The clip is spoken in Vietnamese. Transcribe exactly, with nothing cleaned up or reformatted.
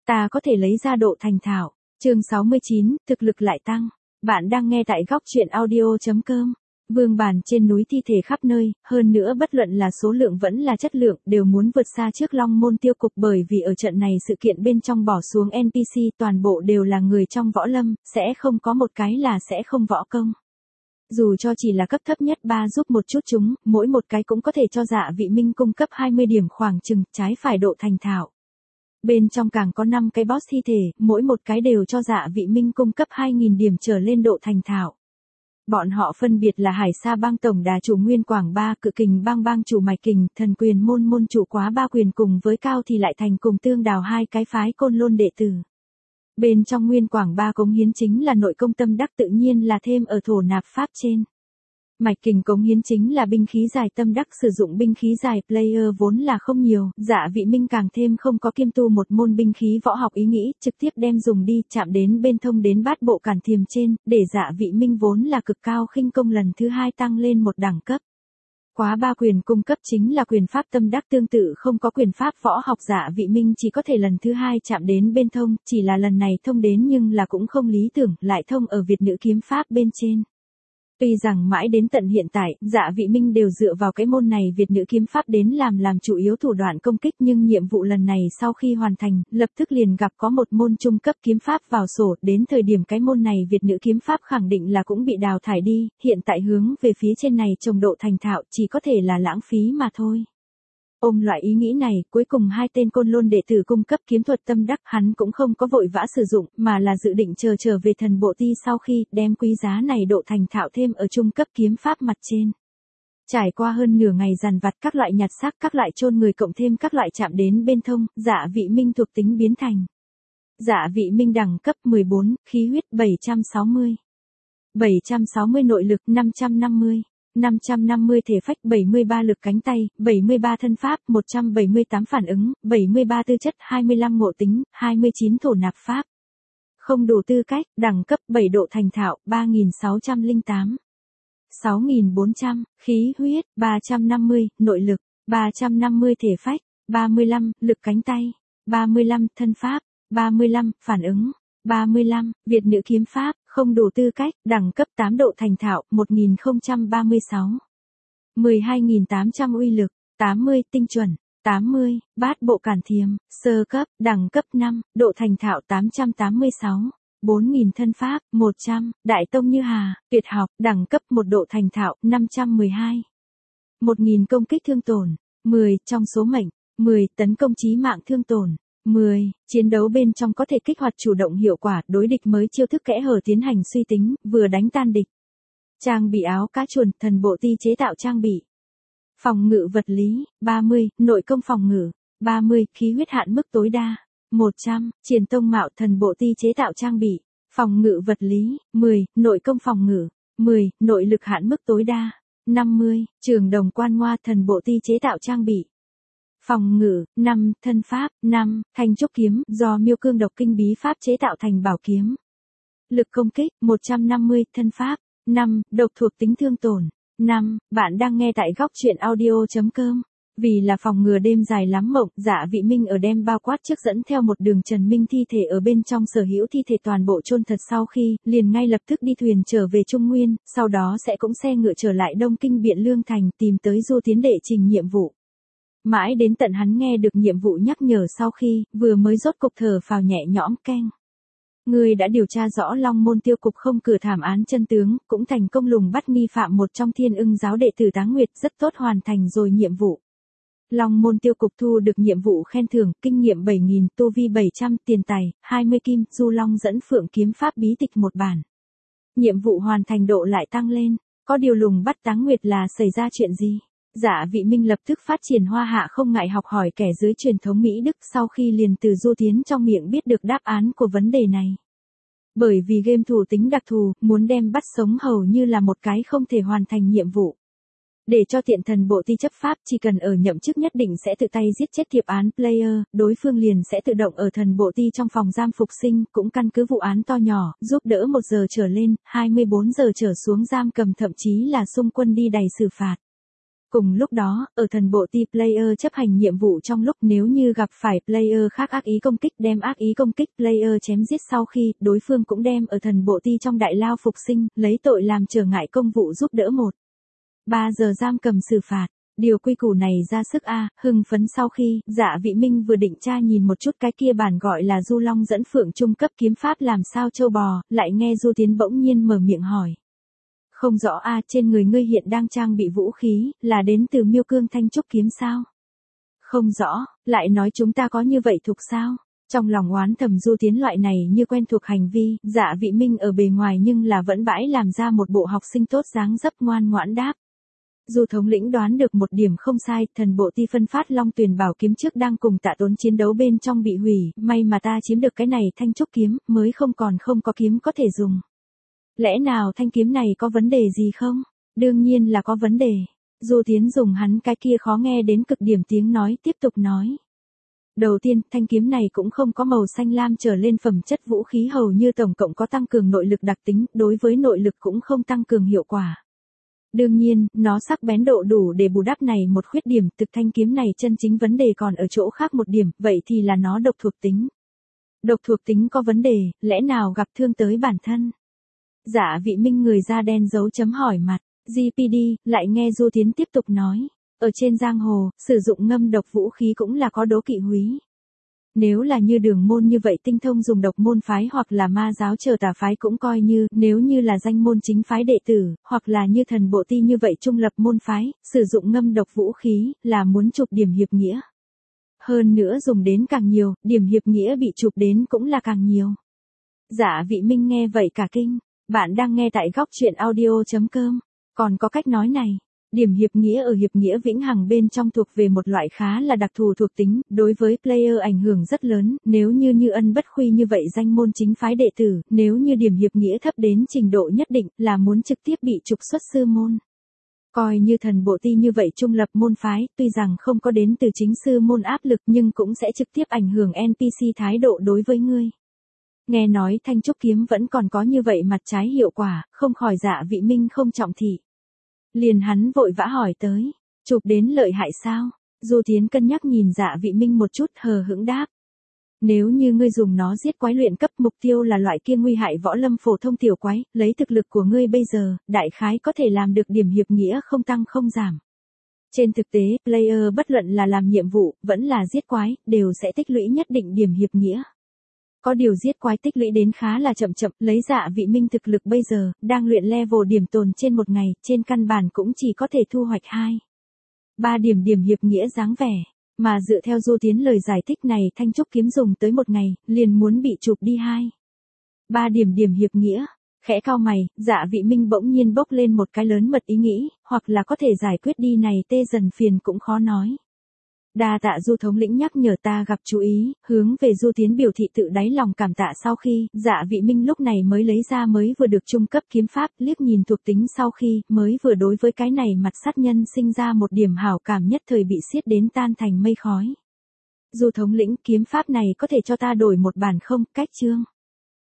Ta có thể lấy ra độ thành thạo. Chương sáu mươi chín, thực lực lại tăng. Bạn đang nghe tại góc truyện audio chấm com. Vương bản trên núi thi thể khắp nơi, hơn nữa bất luận là số lượng vẫn là chất lượng đều muốn vượt xa trước Long Môn Tiêu Cục, bởi vì ở trận này sự kiện bên trong bỏ xuống en pê xê toàn bộ đều là người trong võ lâm, sẽ không có một cái là sẽ không võ công. Dù cho chỉ là cấp thấp nhất ba giúp một chút chúng, mỗi một cái cũng có thể cho Dạ Vị Minh cung cấp hai mươi điểm khoảng chừng, trái phải độ thành thạo. Bên trong càng có năm cái boss thi thể, mỗi một cái đều cho Dạ Vị Minh cung cấp hai nghìn điểm trở lên độ thành thạo. Bọn họ phân biệt là Hải Sa Bang tổng đà chủ Nguyên Quảng Ba, Cự Kình Bang bang chủ Mạch Kình, Thần Quyền môn môn chủ Quá Ba Quyền cùng với Cao Thì Lại Thành cùng Tương Đào hai cái phái Côn Lôn đệ tử. Bên trong Nguyên Quảng Ba cống hiến chính là nội công tâm đắc, tự nhiên là thêm ở thổ nạp pháp trên. Mạch Kình cống hiến chính là binh khí dài tâm đắc, sử dụng binh khí dài player vốn là không nhiều, Dạ Vị Minh càng thêm không có kiêm tu một môn binh khí võ học ý nghĩ, trực tiếp đem dùng đi, chạm đến bên thông đến bát bộ cản thiềm trên, để Dạ Vị Minh vốn là cực cao khinh công lần thứ hai tăng lên một đẳng cấp. Quá Ba Quyền cung cấp chính là quyền pháp tâm đắc, tương tự không có quyền pháp võ học, Dạ Vị Minh chỉ có thể lần thứ hai chạm đến bên thông, chỉ là lần này thông đến nhưng là cũng không lý tưởng, lại thông ở Việt nữ kiếm pháp bên trên. Tuy rằng mãi đến tận hiện tại, Dạ Vị Minh đều dựa vào cái môn này Việt nữ kiếm pháp đến làm làm chủ yếu thủ đoạn công kích, nhưng nhiệm vụ lần này sau khi hoàn thành, lập tức liền gặp có một môn trung cấp kiếm pháp vào sổ, đến thời điểm cái môn này Việt nữ kiếm pháp khẳng định là cũng bị đào thải đi, hiện tại hướng về phía trên này trồng độ thành thạo chỉ có thể là lãng phí mà thôi. Ôm loại ý nghĩ này, cuối cùng hai tên Côn Lôn đệ tử cung cấp kiếm thuật tâm đắc hắn cũng không có vội vã sử dụng, mà là dự định chờ trở về thần bộ ti sau khi đem quý giá này độ thành thạo thêm ở trung cấp kiếm pháp mặt trên. Trải qua hơn nửa ngày dằn vặt các loại nhặt xác, các loại chôn người cộng thêm các loại chạm đến bên thông, Dạ Vị Minh thuộc tính biến thành. Dạ Vị Minh đẳng cấp mười bốn, khí huyết bảy trăm sáu mươi. bảy trăm sáu mươi nội lực năm trăm năm mươi. năm trăm năm mươi thể phách, bảy mươi ba lực cánh tay, bảy mươi ba thân pháp, một trăm bảy mươi tám phản ứng, bảy mươi ba tư chất, hai mươi lăm ngộ tính, hai mươi chín thổ nạp pháp. Không đủ tư cách, đẳng cấp bảy độ thành thạo, ba nghìn sáu trăm lẻ tám. sáu nghìn bốn trăm, khí huyết, ba trăm năm mươi, nội lực, ba trăm năm mươi thể phách, ba mươi lăm, lực cánh tay, ba mươi lăm, thân pháp, ba mươi lăm, phản ứng, ba mươi lăm, Việt nữ kiếm pháp, không đủ tư cách, đẳng cấp tám độ thành thạo, một nghìn không trăm ba mươi sáu. mười hai nghìn tám trăm uy lực, tám mươi, tinh chuẩn, tám mươi, bát bộ cản thiềm, sơ cấp, đẳng cấp năm, độ thành thạo tám trăm tám mươi sáu. bốn nghìn thân pháp, một trăm, đại tông như hà, tuyệt học, đẳng cấp một độ thành thạo, năm trăm mười hai. một nghìn công kích thương tổn, mười, trong số mệnh, mười, tấn công chí mạng thương tổn. mười. Chiến đấu bên trong có thể kích hoạt chủ động hiệu quả, đối địch mới chiêu thức kẽ hở tiến hành suy tính, vừa đánh tan địch. Trang bị áo cá chuồn, thần bộ ti chế tạo trang bị. Phòng ngự vật lý, ba mươi, nội công phòng ngự, ba mươi, khí huyết hạn mức tối đa, một trăm, triển tông mạo, thần bộ ti chế tạo trang bị. Phòng ngự vật lý, mười, nội công phòng ngự, mười, nội lực hạn mức tối đa, năm mươi, trường đồng quan ngoa, thần bộ ti chế tạo trang bị. Phòng ngự, năm, thân pháp, năm, thanh trúc kiếm, do Miêu Cương độc kinh bí pháp chế tạo thành bảo kiếm. Lực công kích, một trăm năm mươi, thân pháp, năm, độc thuộc tính thương tổn, năm, bạn đang nghe tại góc truyện audio chấm com. Vì là phòng ngừa đêm dài lắm mộng, Dạ Vị Minh ở đem bao quát trước dẫn theo một đường Trần Minh thi thể ở bên trong sở hữu thi thể toàn bộ chôn thật, sau khi, liền ngay lập tức đi thuyền trở về Trung Nguyên, sau đó sẽ cũng xe ngựa trở lại Đông Kinh Biện Lương Thành tìm tới Du Tiến để trình nhiệm vụ. Mãi đến tận hắn nghe được nhiệm vụ nhắc nhở sau khi, vừa mới rốt cục thở phào nhẹ nhõm, keng. Người đã điều tra rõ Long Môn Tiêu Cục không cửa thảm án chân tướng, cũng thành công lùng bắt nghi phạm một trong Thiên Ưng giáo đệ tử Táng Nguyệt, rất tốt, hoàn thành rồi nhiệm vụ. Long Môn Tiêu Cục thu được nhiệm vụ khen thưởng, kinh nghiệm bảy nghìn, tu vi bảy trăm, tiền tài, hai mươi kim, Du Long dẫn Phượng kiếm pháp bí tịch một bản. Nhiệm vụ hoàn thành độ lại tăng lên, có điều lùng bắt Táng Nguyệt là xảy ra chuyện gì? Dạ Vị Minh lập tức phát triển hoa hạ không ngại học hỏi kẻ dưới truyền thống Mỹ Đức, sau khi liền từ Du Tiến trong miệng biết được đáp án của vấn đề này. Bởi vì game thủ tính đặc thù, muốn đem bắt sống hầu như là một cái không thể hoàn thành nhiệm vụ. Để cho tiện thần bộ ti chấp pháp, chỉ cần ở nhậm chức nhất định sẽ tự tay giết chết thiệp án player, đối phương liền sẽ tự động ở thần bộ ti trong phòng giam phục sinh, cũng căn cứ vụ án to nhỏ, giúp đỡ một giờ trở lên, hai mươi bốn giờ trở xuống giam cầm, thậm chí là xung quân đi đày xử phạt. Cùng lúc đó, ở thần bộ ti player chấp hành nhiệm vụ trong lúc nếu như gặp phải player khác ác ý công kích đem ác ý công kích player chém giết sau khi đối phương cũng đem ở thần bộ ti trong đại lao phục sinh, lấy tội làm trở ngại công vụ giúp đỡ một. ba giờ giam cầm xử phạt. Điều quy củ này ra sức a, hưng phấn sau khi, Dạ Vị Minh vừa định tra nhìn một chút cái kia bản gọi là Du Long dẫn phượng trung cấp kiếm pháp làm sao châu bò, lại nghe Du Tiến bỗng nhiên mở miệng hỏi. Không rõ a, trên người ngươi hiện đang trang bị vũ khí, là đến từ Miêu Cương Thanh Trúc kiếm sao? Không rõ, lại nói chúng ta có như vậy thuộc sao? Trong lòng oán thầm Du Tiến loại này như quen thuộc hành vi, Dạ Vị Minh ở bề ngoài nhưng là vẫn bãi làm ra một bộ học sinh tốt dáng dấp ngoan ngoãn đáp. Du thống lĩnh đoán được một điểm không sai, thần bộ ti phân phát Long Tuyền bảo kiếm trước đang cùng Tạ Tốn chiến đấu bên trong bị hủy, may mà ta chiếm được cái này thanh trúc kiếm, mới không còn không có kiếm có thể dùng. Lẽ nào thanh kiếm này có vấn đề gì không? Đương nhiên là có vấn đề. Du Tiến dùng hắn cái kia khó nghe đến cực điểm tiếng nói tiếp tục nói. Đầu tiên, thanh kiếm này cũng không có màu xanh lam trở lên phẩm chất vũ khí hầu như tổng cộng có tăng cường nội lực đặc tính, đối với nội lực cũng không tăng cường hiệu quả. Đương nhiên, nó sắc bén độ đủ để bù đắp này một khuyết điểm, thực thanh kiếm này chân chính vấn đề còn ở chỗ khác một điểm, vậy thì là nó độc thuộc tính. Độc thuộc tính có vấn đề, lẽ nào gặp thương tới bản thân? Dạ Vị Minh người da đen dấu chấm hỏi mặt, giê pê đê, lại nghe Du Tiến tiếp tục nói. Ở trên giang hồ, sử dụng ngâm độc vũ khí cũng là có đố kỵ húy. Nếu là như Đường môn như vậy tinh thông dùng độc môn phái hoặc là ma giáo chờ tà phái cũng coi như, nếu như là danh môn chính phái đệ tử, hoặc là như thần bộ ti như vậy trung lập môn phái, sử dụng ngâm độc vũ khí, là muốn chụp điểm hiệp nghĩa. Hơn nữa dùng đến càng nhiều, điểm hiệp nghĩa bị chụp đến cũng là càng nhiều. Dạ Vị Minh nghe vậy cả kinh, bạn đang nghe tại góc truyện audio chấm com, còn có cách nói này. Điểm hiệp nghĩa ở hiệp nghĩa vĩnh hằng bên trong thuộc về một loại khá là đặc thù thuộc tính, đối với player ảnh hưởng rất lớn, nếu như như Ân Bất Khuy như vậy danh môn chính phái đệ tử, nếu như điểm hiệp nghĩa thấp đến trình độ nhất định là muốn trực tiếp bị trục xuất sư môn. Coi như thần bộ ti như vậy trung lập môn phái, tuy rằng không có đến từ chính sư môn áp lực nhưng cũng sẽ trực tiếp ảnh hưởng en pê xê thái độ đối với ngươi. Nghe nói thanh trúc kiếm vẫn còn có như vậy mặt trái hiệu quả, không khỏi Dạ Vị Minh không trọng thị. Liền hắn vội vã hỏi tới, chụp đến lợi hại sao? Du Tiến cân nhắc nhìn Dạ Vị Minh một chút hờ hững đáp. Nếu như ngươi dùng nó giết quái luyện cấp mục tiêu là loại kia nguy hại võ lâm phổ thông tiểu quái, lấy thực lực của ngươi bây giờ, đại khái có thể làm được điểm hiệp nghĩa không tăng không giảm. Trên thực tế, player bất luận là làm nhiệm vụ, vẫn là giết quái, đều sẽ tích lũy nhất định điểm hiệp nghĩa. Có điều giết quái tích lũy đến khá là chậm chậm, lấy Dạ Vị Minh thực lực bây giờ, đang luyện level điểm tồn trên một ngày, trên căn bản cũng chỉ có thể thu hoạch hai. ba điểm điểm hiệp nghĩa dáng vẻ, mà dựa theo Du Tiến lời giải thích này thanh trúc kiếm dùng tới một ngày, liền muốn bị chụp đi hai. ba điểm điểm hiệp nghĩa, khẽ cau mày, Dạ Vị Minh bỗng nhiên bốc lên một cái lớn mật ý nghĩ, hoặc là có thể giải quyết đi này tê dần phiền cũng khó nói. Đa tạ Du thống lĩnh nhắc nhở ta gặp chú ý, hướng về Du Tiến biểu thị tự đáy lòng cảm tạ sau khi, Dạ Vị Minh lúc này mới lấy ra mới vừa được trung cấp kiếm pháp, liếc nhìn thuộc tính sau khi, mới vừa đối với cái này mặt sát nhân sinh ra một điểm hảo cảm nhất thời bị xiết đến tan thành mây khói. Du thống lĩnh kiếm pháp này có thể cho ta đổi một bản không, cách chương.